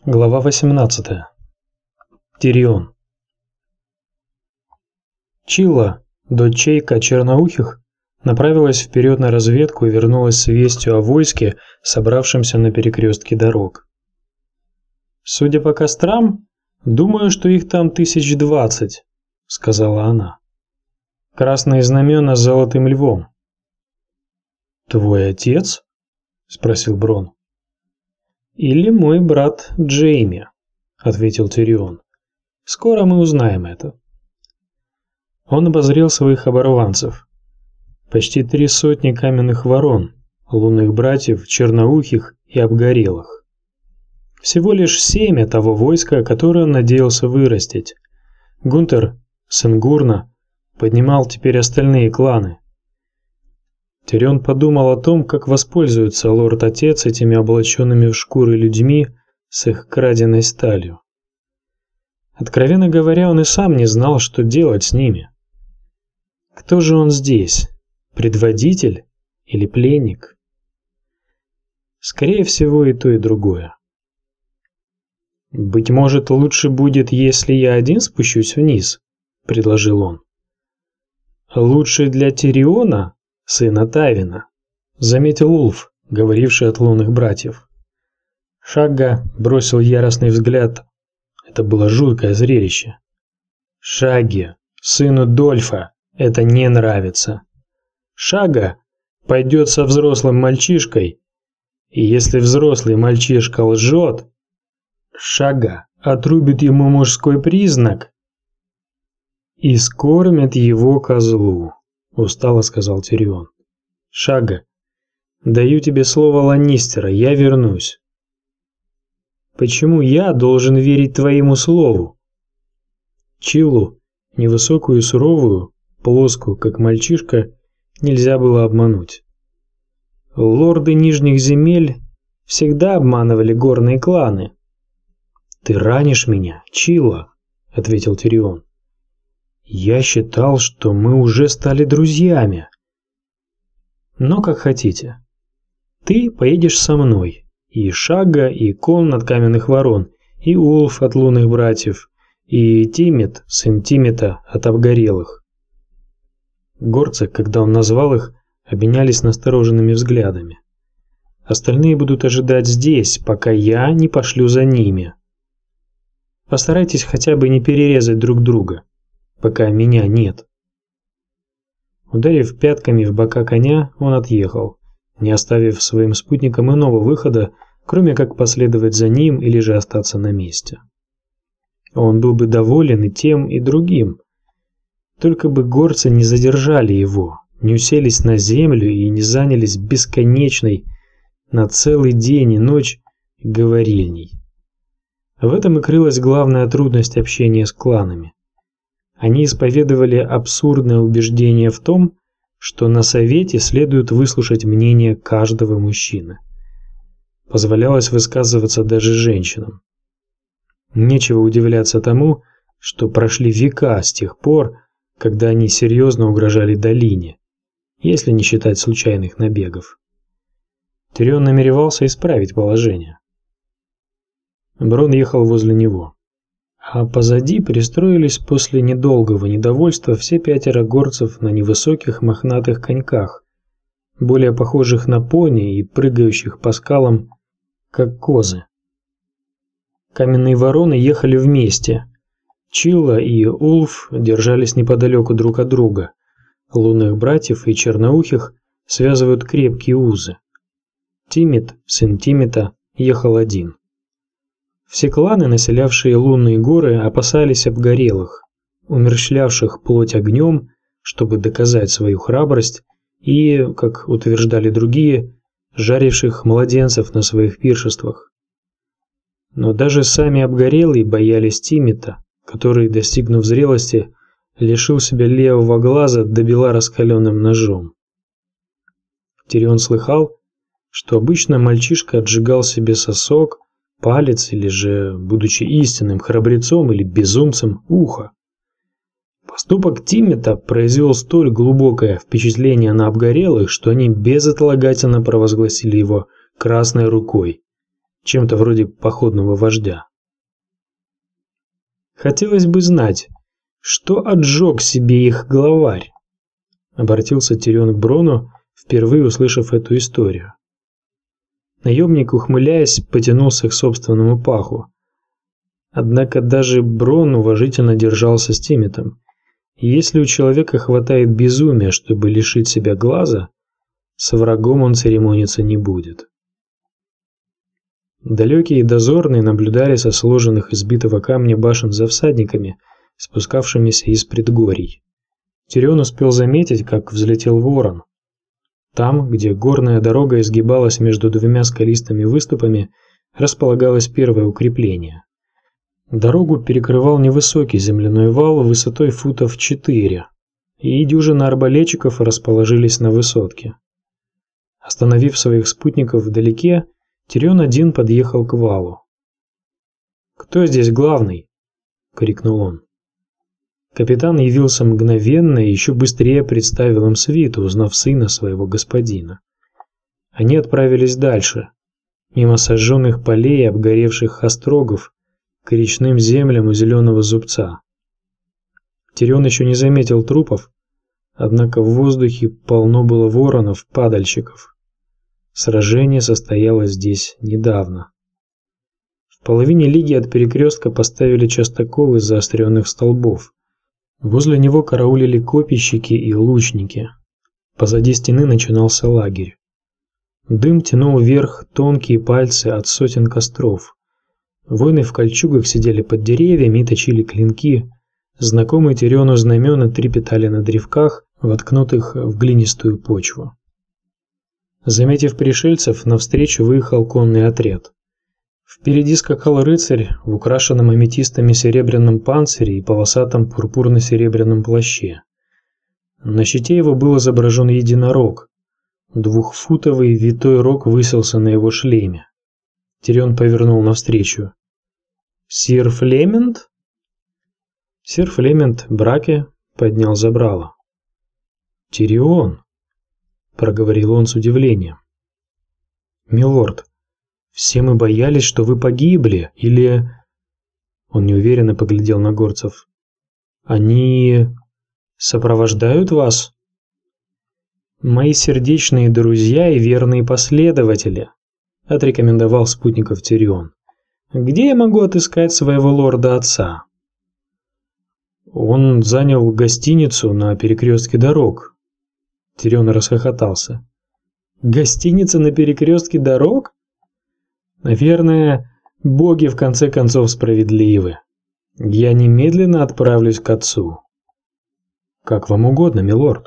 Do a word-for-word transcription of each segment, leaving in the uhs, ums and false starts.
Глава восемнадцатая. Тирион. Чилла, дочь Чейка Черноухих, направилась вперед на разведку и вернулась с вестью о войске, собравшемся на перекрестке дорог. «Судя по кострам, думаю, что их там тысяч двадцать», — сказала она. «Красные знамена с золотым львом». «Твой отец?» — спросил Брон. «Или мой брат Джейми», — ответил Тирион. «Скоро мы узнаем это». Он обозрел своих оборванцев. Почти три сотни каменных ворон, лунных братьев, черноухих и обгорелых. Всего лишь семя того войска, которое он надеялся вырастить. Гунтер, сын Гурна, поднимал теперь остальные кланы. Тирион подумал о том, как воспользуется лорд-отец этими облаченными в шкуры людьми с их краденой сталью. Откровенно говоря, он и сам не знал, что делать с ними. Кто же он здесь? Предводитель или пленник? Скорее всего, и то, и другое. «Быть может, лучше будет, если я один спущусь вниз», — предложил он. «Лучше для Тириона, сына Тавина», — заметил Улф, говоривший от лунных братьев. Шагга бросил яростный взгляд. Это было жуткое зрелище. «Шагге, сыну Дольфа, это не нравится. Шагга пойдет со взрослым мальчишкой, и если взрослый мальчишка лжет, Шагга отрубит ему мужской признак и скормит его козлу», — устало сказал Тирион. «Шагга, даю тебе слово Ланнистера, я вернусь». «Почему я должен верить твоему слову?» Чиллу, невысокую и суровую, плоскую, как мальчишка, нельзя было обмануть. Лорды Нижних земель всегда обманывали горные кланы. «Ты ранишь меня, Чилла», — ответил Тирион. «Я считал, что мы уже стали друзьями». «Но как хотите. Ты поедешь со мной, и Шагга, и Конн от каменных ворон, и Улф от лунных братьев, и Тимет, сын Тимета, от обгорелых». Горцы, когда он назвал их, обменялись настороженными взглядами. «Остальные будут ожидать здесь, пока я не пошлю за ними. Постарайтесь хотя бы не перерезать друг друга, пока меня нет». Ударив пятками в бока коня, он отъехал, не оставив своим спутникам иного выхода, кроме как последовать за ним или же остаться на месте. Он был бы доволен и тем, и другим. Только бы горцы не задержали его, не уселись на землю и не занялись бесконечной на целый день и ночь говорильней. В этом и крылась главная трудность общения с кланами. Они исповедовали абсурдное убеждение в том, что на совете следует выслушать мнение каждого мужчины. Позволялось высказываться даже женщинам. Нечего удивляться тому, что прошли века с тех пор, когда они серьезно угрожали долине, если не считать случайных набегов. Тирион намеревался исправить положение. Брон ехал возле него. А позади пристроились после недолгого недовольства все пятеро горцев на невысоких мохнатых коньках, более похожих на пони и прыгающих по скалам, как козы. Каменные вороны ехали вместе. Чилла и Улф держались неподалеку друг от друга. Лунных братьев и черноухих связывают крепкие узы. Тимет, сын Тимета, ехал один. Все кланы, населявшие лунные горы, опасались обгорелых, умерщвлявших плоть огнем, чтобы доказать свою храбрость, и, как утверждали другие, жаривших младенцев на своих пиршествах. Но даже сами обгорелые боялись Тимета, который, достигнув зрелости, лишил себя левого глаза добела раскаленным ножом. Тирион слыхал, что обычно мальчишка отжигал себе сосок, палец или же, будучи истинным храбрецом или безумцем, ухо. Поступок Тимета произвел столь глубокое впечатление на обгорелых, что они безотлагательно провозгласили его красной рукой, чем-то вроде походного вождя. Хотелось бы знать, что отжег себе их главарь, обратился Тирион к Брону, впервые услышав эту историю. Наемник, ухмыляясь, потянулся к собственному паху. Однако даже Брон уважительно держался с Тиметом. И если у человека хватает безумия, чтобы лишить себя глаза, с врагом он церемониться не будет. Далекие дозорные наблюдали со сложенных из битого камня башен за всадниками, спускавшимися из предгорий. Тирион успел заметить, как взлетел ворон. Там, где горная дорога изгибалась между двумя скалистыми выступами, располагалось первое укрепление. Дорогу перекрывал невысокий земляной вал высотой футов четыре, и дюжина арбалетчиков расположились на высотке. Остановив своих спутников вдалеке, Тирион один подъехал к валу. «Кто здесь главный?» — крикнул он. Капитан явился мгновенно и еще быстрее представил им свиту, узнав сына своего господина. Они отправились дальше, мимо сожженных полей и обгоревших острогов, к речным землям у Зеленого Зубца. Тирион еще не заметил трупов, однако в воздухе полно было воронов-падальщиков. Сражение состоялось здесь недавно. В половине лиги от перекрестка поставили частокол из заостренных столбов. Возле него караулили копейщики и лучники. Позади стены начинался лагерь. Дым тянул вверх тонкие пальцы от сотен костров. Воины в кольчугах сидели под деревьями и точили клинки. Знакомые Тириону знамена трепетали на древках, воткнутых в глинистую почву. Заметив пришельцев, навстречу выехал конный отряд. Впереди скакал рыцарь в украшенном аметистами серебряном панцире и полосатом пурпурно-серебряном плаще. На щите его был изображен единорог. Двухфутовый витой рог высился на его шлеме. Тирион повернул навстречу. «Сир Флемент?» Сир Флемент Браке поднял забрало. «Тирион!» — проговорил он с удивлением. «Милорд, все мы боялись, что вы погибли, или...» Он неуверенно поглядел на горцев. «Они сопровождают вас?» «Мои сердечные друзья и верные последователи», — отрекомендовал спутников Тирион. «Где я могу отыскать своего лорда-отца?» «Он занял гостиницу на перекрестке дорог». Тирион расхохотался. «Гостиница на перекрестке дорог? Наверное, боги в конце концов справедливы. Я немедленно отправлюсь к отцу». «Как вам угодно, милорд».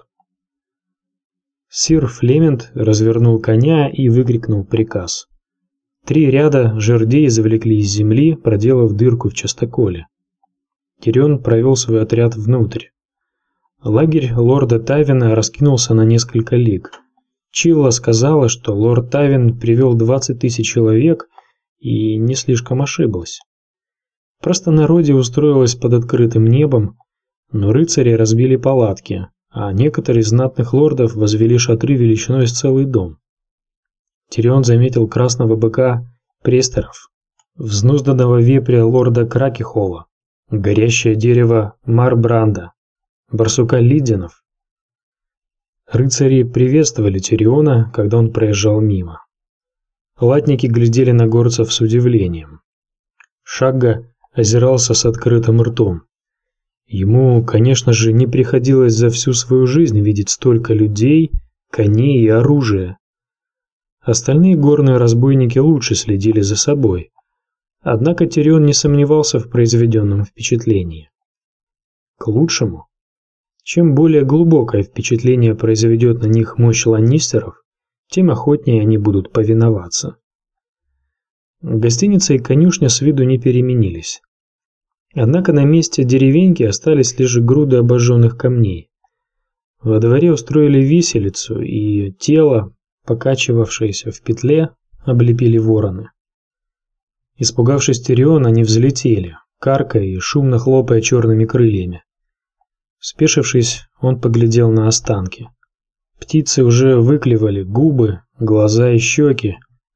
Сир Флемент развернул коня и выкрикнул приказ. Три ряда жердей завлекли из земли, проделав дырку в частоколе. Тирион провел свой отряд внутрь. Лагерь лорда Тавина раскинулся на несколько лиг. Чилла сказала, что лорд Тавин привел двадцать тысяч человек и не слишком ошиблась. Простонародье устроилось под открытым небом, но рыцари разбили палатки, а некоторые из знатных лордов возвели шатры величиной с целый дом. Тирион заметил красного быка Престеров, взнузданного вепря лорда Кракихола, горящее дерево Марбранда, барсука Лиденов. Рыцари приветствовали Тириона, когда он проезжал мимо. Латники глядели на горцев с удивлением. Шагга озирался с открытым ртом. Ему, конечно же, не приходилось за всю свою жизнь видеть столько людей, коней и оружия. Остальные горные разбойники лучше следили за собой. Однако Тирион не сомневался в произведенном впечатлении. К лучшему. Чем более глубокое впечатление произведет на них мощь ланнистеров, тем охотнее они будут повиноваться. Гостиница и конюшня с виду не переменились. Однако на месте деревеньки остались лишь груды обожженных камней. Во дворе устроили виселицу, и тело, покачивавшееся в петле, облепили вороны. Испугавшись Тириона, они взлетели, каркая и шумно хлопая черными крыльями. Спешившись, он поглядел на останки. Птицы уже выклевали губы, глаза и щеки,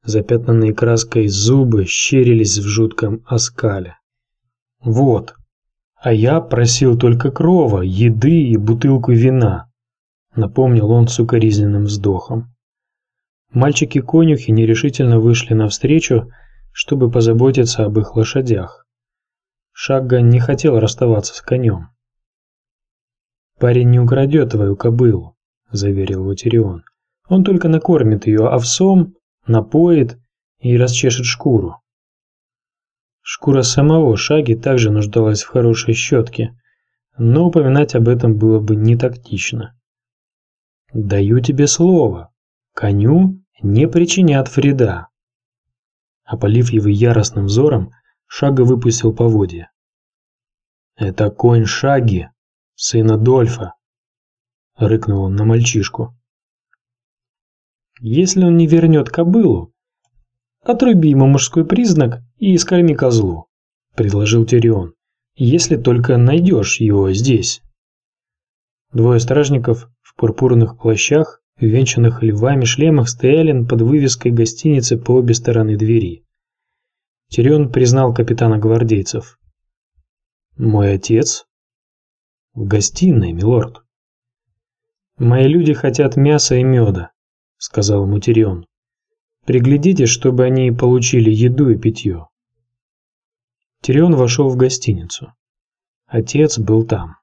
запятнанные краской зубы щерились в жутком оскале. «Вот, а я просил только крова, еды и бутылку вина», — напомнил он с укоризненным вздохом. Мальчики-конюхи нерешительно вышли навстречу, чтобы позаботиться об их лошадях. Шагга не хотел расставаться с конем. «Парень не украдет твою кобылу», — заверил его Тирион. «Он только накормит ее овсом, напоит и расчешет шкуру». Шкура самого Шагги также нуждалась в хорошей щетке, но упоминать об этом было бы не тактично. «Даю тебе слово, коню не причинят вреда». Опалив его яростным взором, Шагга выпустил поводья. «Это конь Шагги, сына Дольфа», — рыкнул он на мальчишку. «Если он не вернет кобылу, отруби ему мужской признак и скорми козлу», — предложил Тирион, — «если только найдешь его здесь». Двое стражников в пурпурных плащах, увенчанных львами шлемах, стояли под вывеской гостиницы по обе стороны двери. Тирион признал капитана гвардейцев. «Мой отец?» «В гостиной, милорд». «Мои люди хотят мяса и меда», — сказал ему Тирион. «Приглядите, чтобы они получили еду и питье». Тирион вошел в гостиницу. Отец был там.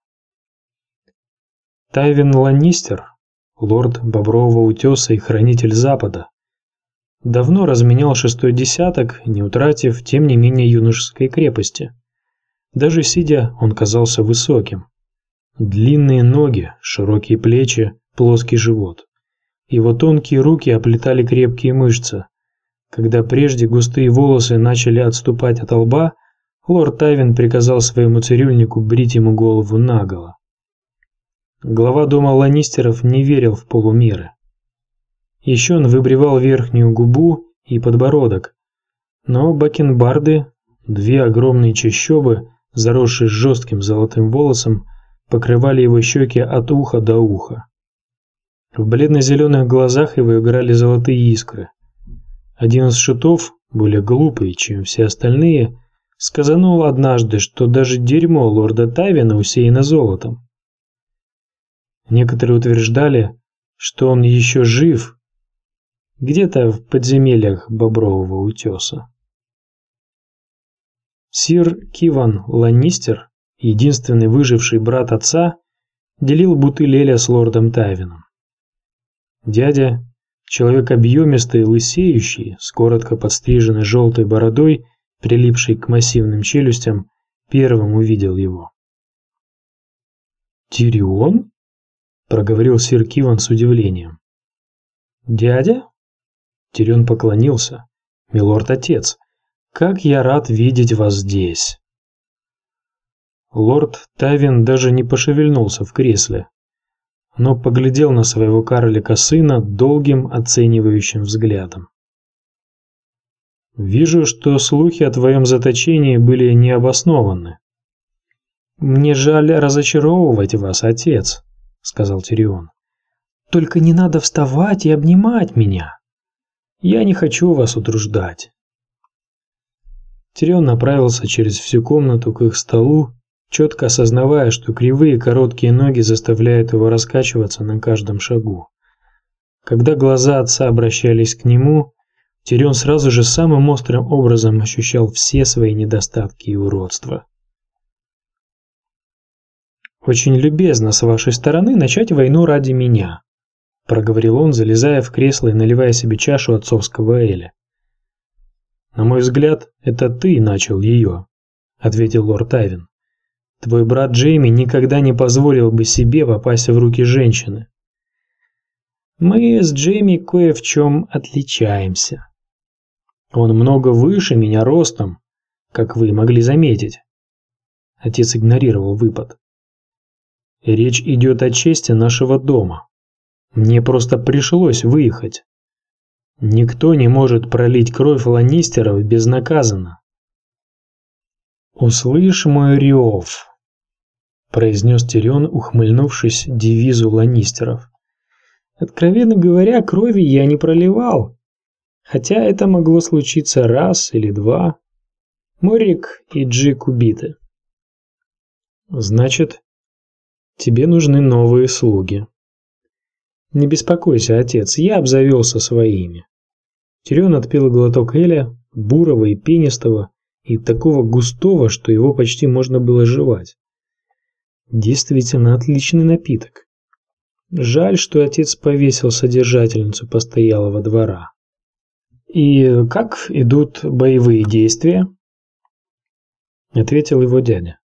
Тайвин Ланнистер, лорд Бобрового утеса и хранитель Запада, давно разменял шестой десяток, не утратив, тем не менее, юношеской крепости. Даже сидя, он казался высоким. Длинные ноги, широкие плечи, плоский живот. Его тонкие руки оплетали крепкие мышцы. Когда прежде густые волосы начали отступать от лба, лорд Тайвин приказал своему цирюльнику брить ему голову наголо. Глава дома Ланнистеров не верил в полумеры. Еще он выбривал верхнюю губу и подбородок, но бакенбарды, две огромные чащобы, заросшие жестким золотым волосом, покрывали его щеки от уха до уха. В бледно-зеленых глазах его играли золотые искры. Один из шутов, более глупый, чем все остальные, сказанул однажды, что даже дерьмо лорда Тайвина усеяно золотом. Некоторые утверждали, что он еще жив, где-то в подземельях Бобрового утеса. Сир Киван Ланнистер, единственный выживший брат отца, делил бутыль эля с лордом Тайвином. Дядя, человек объемистый, лысеющий, с коротко подстриженной желтой бородой, прилипшей к массивным челюстям, первым увидел его. «Тирион?» — проговорил сир Киван с удивлением. «Дядя?» Тирион поклонился. «Милорд-отец, как я рад видеть вас здесь!» Лорд Тайвин даже не пошевельнулся в кресле, но поглядел на своего карлика-сына долгим оценивающим взглядом. «Вижу, что слухи о твоем заточении были необоснованы». «Мне жаль разочаровывать вас, отец», — сказал Тирион. «Только не надо вставать и обнимать меня. Я не хочу вас утруждать». Тирион направился через всю комнату к их столу, четко осознавая, что кривые короткие ноги заставляют его раскачиваться на каждом шагу. Когда глаза отца обращались к нему, Тирион сразу же самым острым образом ощущал все свои недостатки и уродства. «Очень любезно с вашей стороны начать войну ради меня», — проговорил он, залезая в кресло и наливая себе чашу отцовского эля. «На мой взгляд, это ты начал ее», — ответил лорд Тайвин. «Твой брат Джейми никогда не позволил бы себе попасть в руки женщины». «Мы с Джейми кое в чем отличаемся. Он много выше меня ростом, как вы могли заметить». Отец игнорировал выпад. «Речь идет о чести нашего дома. Мне просто пришлось выехать. Никто не может пролить кровь Ланнистеров безнаказанно». «Услышь мой рев», — произнес Тирион, ухмыльнувшись девизу Ланнистеров. «Откровенно говоря, крови я не проливал. Хотя это могло случиться раз или два. Морик и Джик убиты. Значит, тебе нужны новые слуги. Не беспокойся, отец, я обзавелся своими. Тирион отпил глоток эля, бурого и пенистого, и такого густого, что его почти можно было жевать. Действительно отличный напиток. Жаль, что отец повесил содержательницу постоялого двора. И как идут боевые действия? Ответил его дядя.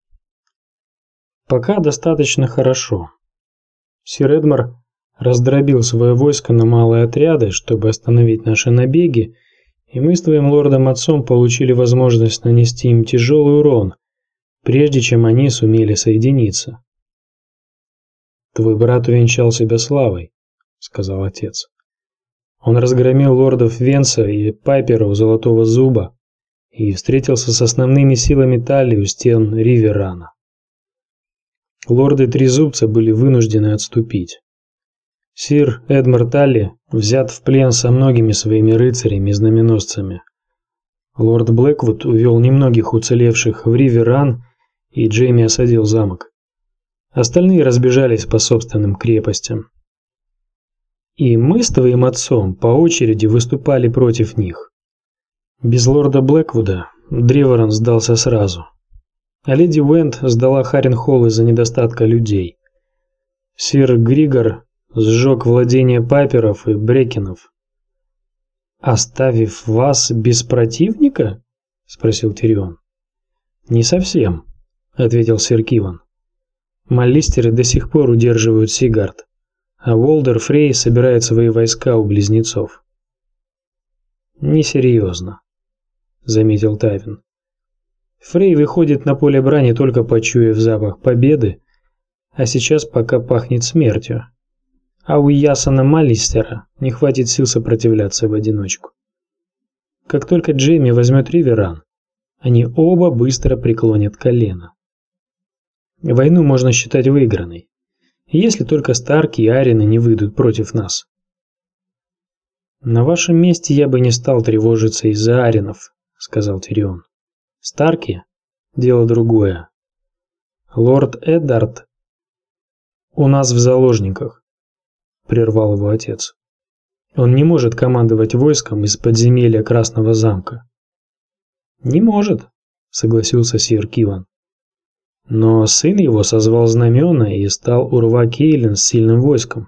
Пока достаточно хорошо. Сир Эдмар раздробил свое войско на малые отряды, чтобы остановить наши набеги, и мы с твоим лордом-отцом получили возможность нанести им тяжелый урон, прежде чем они сумели соединиться. «Твой брат увенчал себя славой», — сказал отец. «Он разгромил лордов Венса и Пайпера у Золотого Зуба и встретился с основными силами Талли у стен Риверана. Лорды Трезубца были вынуждены отступить. Сир Эдмар Талли взят в плен со многими своими рыцарями и знаменосцами. Лорд Блэквуд увел немногих уцелевших в Риверан, и Джейми осадил замок. Остальные разбежались по собственным крепостям. И мы с твоим отцом по очереди выступали против них. Без лорда Блэквуда Древорон сдался сразу, а леди Уэнд сдала Харренхолл из-за недостатка людей. Сир Григор сжег владения Пайперов и Брекинов. «Оставив вас без противника?» – спросил Тирион. «Не совсем», – ответил сир Киван. «Маллистеры до сих пор удерживают Сигард, а Уолдер Фрей собирает свои войска у близнецов». «Несерьезно», – заметил Тайвин. «Фрей выходит на поле брани, только почуяв запах победы, а сейчас пока пахнет смертью. А у Ясона Маллистера не хватит сил сопротивляться в одиночку. Как только Джейми возьмет Риверан, они оба быстро преклонят колено. Войну можно считать выигранной, если только Старки и Арины не выйдут против нас. На вашем месте я бы не стал тревожиться из-за Аринов, сказал Тирион. Старки – дело другое. Лорд Эддард у нас в заложниках, прервал его отец. Он не может командовать войском из подземелья Красного замка. Не может, согласился сир Киван. Но сын его созвал знамена и стал Урва Кейлин с сильным войском.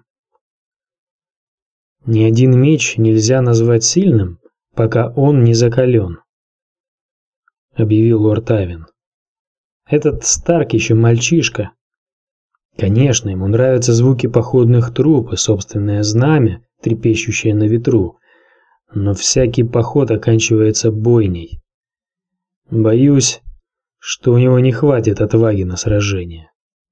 Ни один меч нельзя назвать сильным, пока он не закален, объявил лорд Тайвин. Этот Старк еще мальчишка. Конечно, ему нравятся звуки походных труп и собственное знамя, трепещущее на ветру, но всякий поход оканчивается бойней. Боюсь, что у него не хватит отваги на сражение.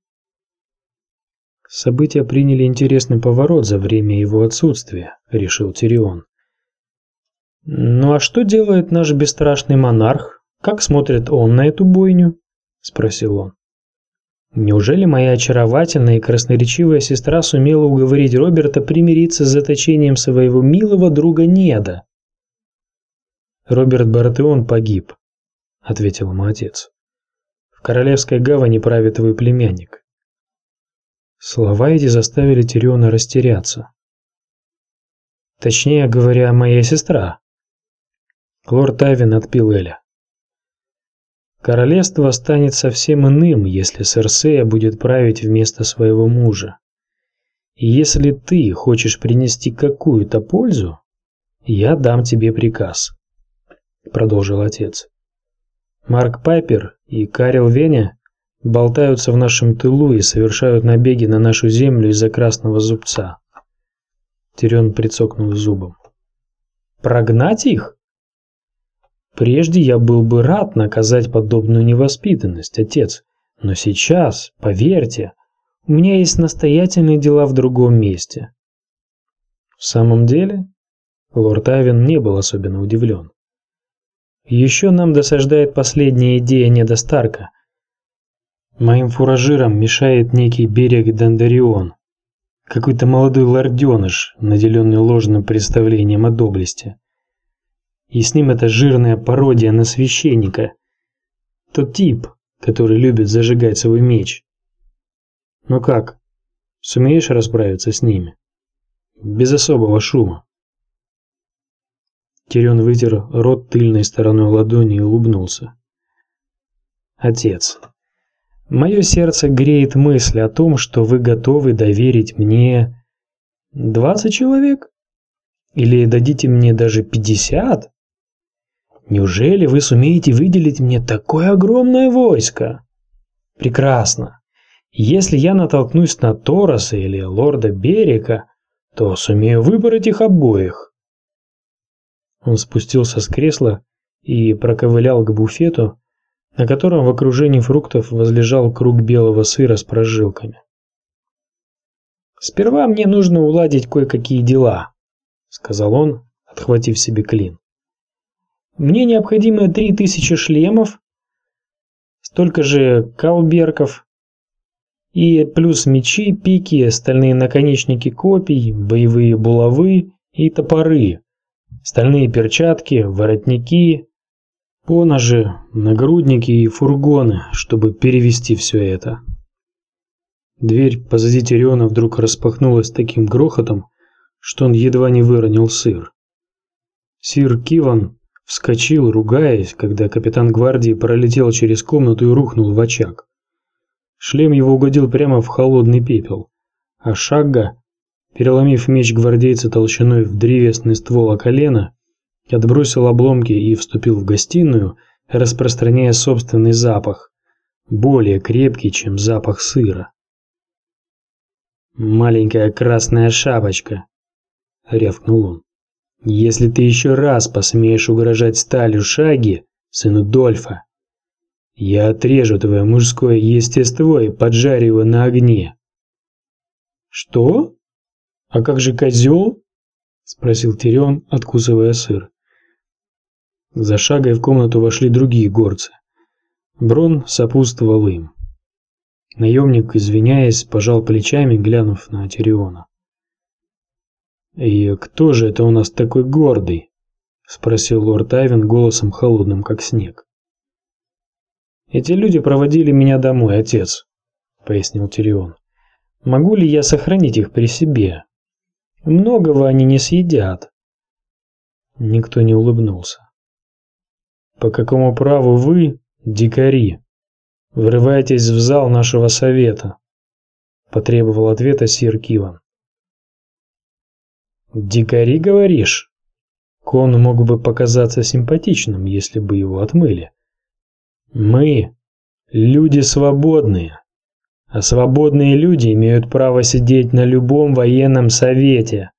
События приняли интересный поворот за время его отсутствия, решил Тирион. Ну а что делает наш бесстрашный монарх? Как смотрит он на эту бойню? Спросил он. Неужели моя очаровательная и красноречивая сестра сумела уговорить Роберта примириться с заточением своего милого друга Неда? Роберт Бартеон погиб, ответил ему отец. В Королевской гавани правит твой племянник. Слова эти заставили Тириона растеряться. Точнее говоря, моя сестра. Лорд Тайвин отпил эля. Королевство станет совсем иным, если Серсея будет править вместо своего мужа. И если ты хочешь принести какую-то пользу, я дам тебе приказ, продолжил отец. Марк Пайпер и Карел Веня болтаются в нашем тылу и совершают набеги на нашу землю из-за Красного Зубца. Тирион прицокнул зубом. Прогнать их? Прежде я был бы рад наказать подобную невоспитанность, отец, но сейчас, поверьте, у меня есть настоятельные дела в другом месте. В самом деле, лорд Тайвин не был особенно удивлен. Еще нам досаждает последняя идея Неда Старка. Моим фуражирам мешает некий берег Дандарион, какой-то молодой лорденыш, наделенный ложным представлением о доблести. И с ним эта жирная пародия на священника. Тот тип, который любит зажигать свой меч. Ну как, сумеешь расправиться с ними? Без особого шума. Тирион вытер рот тыльной стороной ладони и улыбнулся. Отец, мое сердце греет мысль о том, что вы готовы доверить мне двадцать человек? Или дадите мне даже пятьдесят? Неужели вы сумеете выделить мне такое огромное войско? Прекрасно. Если я натолкнусь на Тороса или лорда Берика, то сумею выбрать их обоих. Он спустился с кресла и проковылял к буфету, на котором в окружении фруктов возлежал круг белого сыра с прожилками. «Сперва мне нужно уладить кое-какие дела», — сказал он, отхватив себе клин. «Мне необходимо три тысячи шлемов, столько же калберков, и плюс мечи, пики, стальные наконечники копий, боевые булавы и топоры, стальные перчатки, воротники, поножи, нагрудники и фургоны, чтобы перевести все это». Дверь позади Тириона вдруг распахнулась таким грохотом, что он едва не выронил сыр. Сир Киван вскочил, ругаясь, когда капитан гвардии пролетел через комнату и рухнул в очаг. Шлем его угодил прямо в холодный пепел, а Шагга, переломив меч гвардейца толщиной в древесный ствол о колено, отбросил обломки и вступил в гостиную, распространяя собственный запах, более крепкий, чем запах сыра. «Маленькая красная шапочка», — рявкнул он, — «если ты еще раз посмеешь угрожать сталью Шаги, сыну Дольфа, я отрежу твое мужское естество и поджарю его на огне». «Что? А как же козел?» — спросил Тирион, откусывая сыр. За Шагой в комнату вошли другие горцы. Брон сопутствовал им. Наемник, извиняясь, пожал плечами, глянув на Тириона. «И кто же это у нас такой гордый?» — спросил лорд Айвен голосом холодным, как снег. «Эти люди проводили меня домой, отец», — пояснил Тирион. «Могу ли я сохранить их при себе? Многого они не съедят». Никто не улыбнулся. «По какому праву вы, дикари, врываетесь в зал нашего совета?» — потребовал ответа сир Киван. «Дикари, говоришь?» Кон мог бы показаться симпатичным, если бы его отмыли. «Мы – люди свободные, а свободные люди имеют право сидеть на любом военном совете».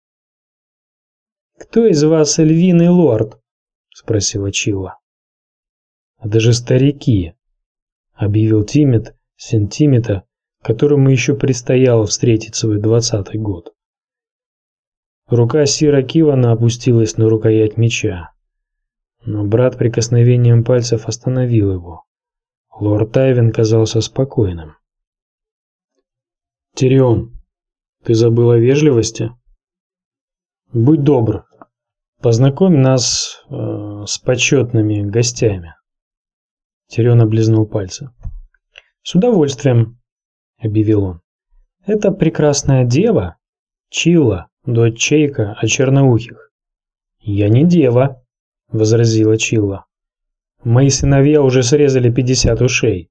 «Кто из вас львиный лорд?» – спросила Чилла. «А даже старики», – объявил Тимет, сын Тимета, которому еще предстояло встретить свой двадцатый год. Рука сира Кивана опустилась на рукоять меча, но брат прикосновением пальцев остановил его. Лорд Айвен казался спокойным. «Тирион, ты забыл о вежливости? Будь добр, познакомь нас э, с почетными гостями». Тирион облизнул пальцы. «С удовольствием», — объявил он. «Это прекрасная дева, Чилла, дочь Чейка о черноухих». «Я не дева», — возразила Чилла. «Мои сыновья уже срезали пятьдесят ушей».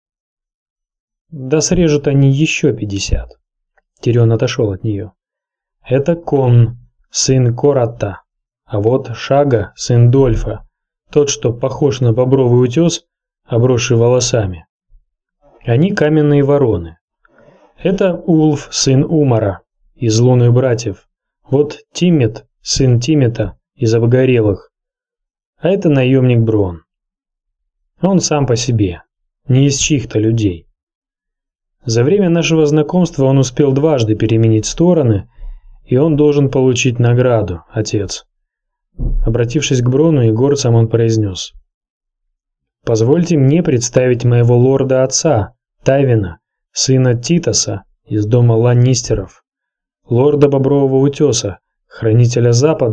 «Да срежут они еще пятьдесят». Тирион отошел от нее. «Это Кон, сын Коратта, а вот Шага, сын Дольфа, тот, что похож на бобровый утес, обросший волосами. Они каменные вороны. Это Улф, сын Умара, из лунных братьев. Вот Тимет, сын Тимета, из обгорелых. А это наемник Брон. Он сам по себе, не из чьих-то людей. За время нашего знакомства он успел дважды переменить стороны, и он должен получить награду, отец». Обратившись к Брону и горцам, он произнес: «Позвольте мне представить моего лорда-отца, Тайвина, сына Титоса из дома Ланнистеров, лорда Бобрового утеса, хранителя Запада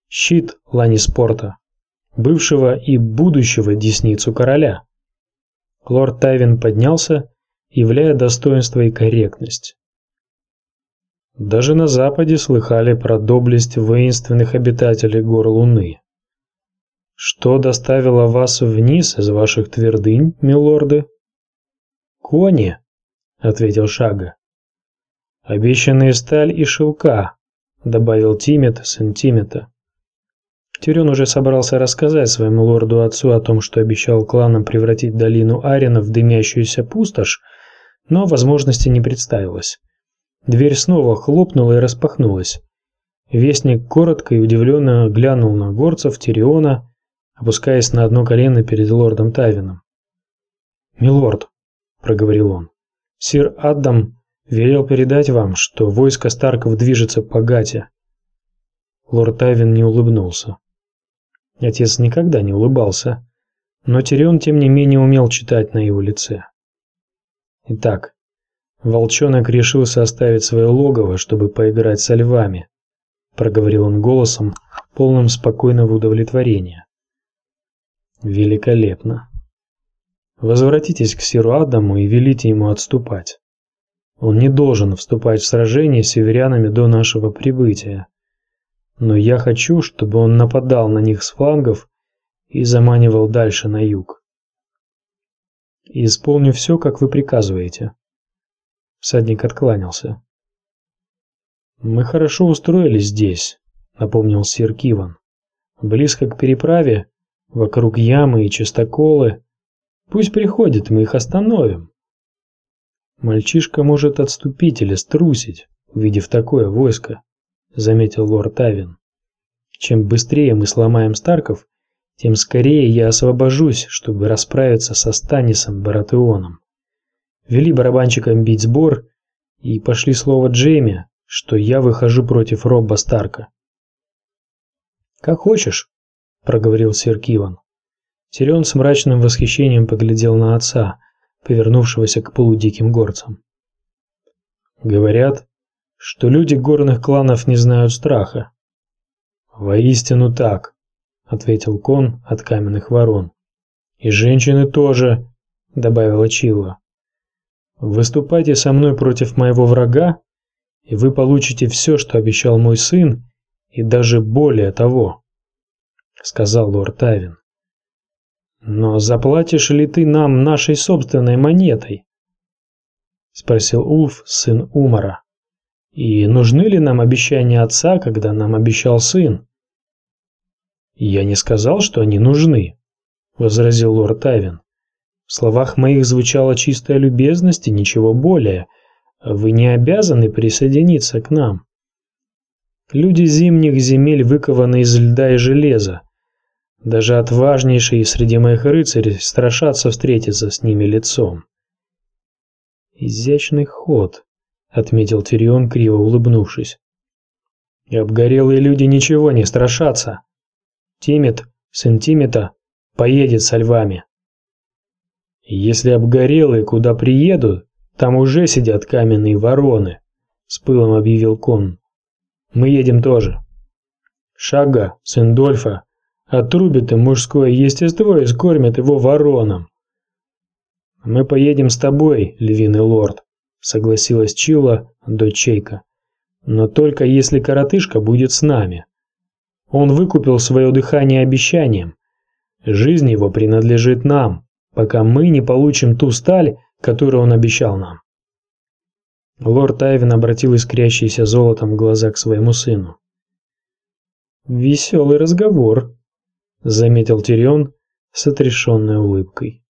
щит Ланниспорта, бывшего и будущего десницу короля. Лорд Тайвин поднялся, являя достоинство и корректность. Даже на западе слыхали про доблесть воинственных обитателей гор Луны. Что доставило вас вниз из ваших твердынь, милорды? Кони, ответил Шага. Обещанные сталь и шелка, добавил Тимет, сын Тимета. Тирион уже собрался рассказать своему лорду-отцу о том, что обещал кланам превратить долину Арена в дымящуюся пустошь, но возможности не представилось. Дверь снова хлопнула и распахнулась. Вестник коротко и удивленно глянул на горцев Тириона, опускаясь на одно колено перед лордом Тайвином. «Милорд», — проговорил он, — «сир Аддам велел передать вам, что войско Старков движется по Гате». Лорд Тайвин не улыбнулся. Отец никогда не улыбался, но Тирион тем не менее умел читать на его лице. Итак, волчонок решился оставить свое логово, чтобы поиграть со львами, проговорил он голосом, полным спокойного удовлетворения. Великолепно. Возвратитесь к сиру Адаму и велите ему отступать. Он не должен вступать в сражение с северянами до нашего прибытия. Но я хочу, чтобы он нападал на них с флангов и заманивал дальше на юг. И исполню все, как вы приказываете. Всадник откланялся. Мы хорошо устроились здесь, напомнил сир Киван. Близко к переправе, вокруг ямы и частоколы. Пусть приходят, мы их остановим. Мальчишка может отступить или струсить, увидев такое войско, заметил лорд Тайвин. Чем быстрее мы сломаем Старков, тем скорее я освобожусь, чтобы расправиться со Станнисом Баратеоном. Вели барабанщикам бить сбор и пошли слово Джейми, что я выхожу против Робба Старка. Как хочешь, проговорил сир Киван. Тирион с мрачным восхищением поглядел на отца, повернувшегося к полудиким горцам. Говорят, что люди горных кланов не знают страха. Воистину так, ответил Кон от каменных ворон. И женщины тоже, добавила Чилла. Выступайте со мной против моего врага, и вы получите все, что обещал мой сын, и даже более того, сказал лорд Тайвин. Но заплатишь ли ты нам нашей собственной монетой? Спросил Улф, сын Умара. И нужны ли нам обещания отца, когда нам обещал сын? Я не сказал, что они нужны, возразил лорд Тайвин. В словах моих звучала чистая любезность и ничего более. Вы не обязаны присоединиться к нам. Люди зимних земель выкованы из льда и железа. Даже отважнейшие среди моих рыцарей страшатся встретиться с ними лицом. Изящный ход, отметил Тирион, криво улыбнувшись. И обгорелые люди ничего не страшатся. Тимет, сын Тимета, поедет со львами. Если обгорелые куда приедут, там уже сидят каменные вороны, с пылом объявил Кон. Мы едем тоже. Шага, сын Дольфа, отрубит им мужское естество и скормит его воронам. Мы поедем с тобой, львиный лорд, согласилась Чилла, дочь Чейка. Но только если коротышка будет с нами. Он выкупил свое дыхание обещанием. Жизнь его принадлежит нам, пока мы не получим ту сталь, которую он обещал нам. Лорд Тайвин обратил искрящиеся золотом глаза к своему сыну. Веселый разговор, заметил Тирион с отрешенной улыбкой.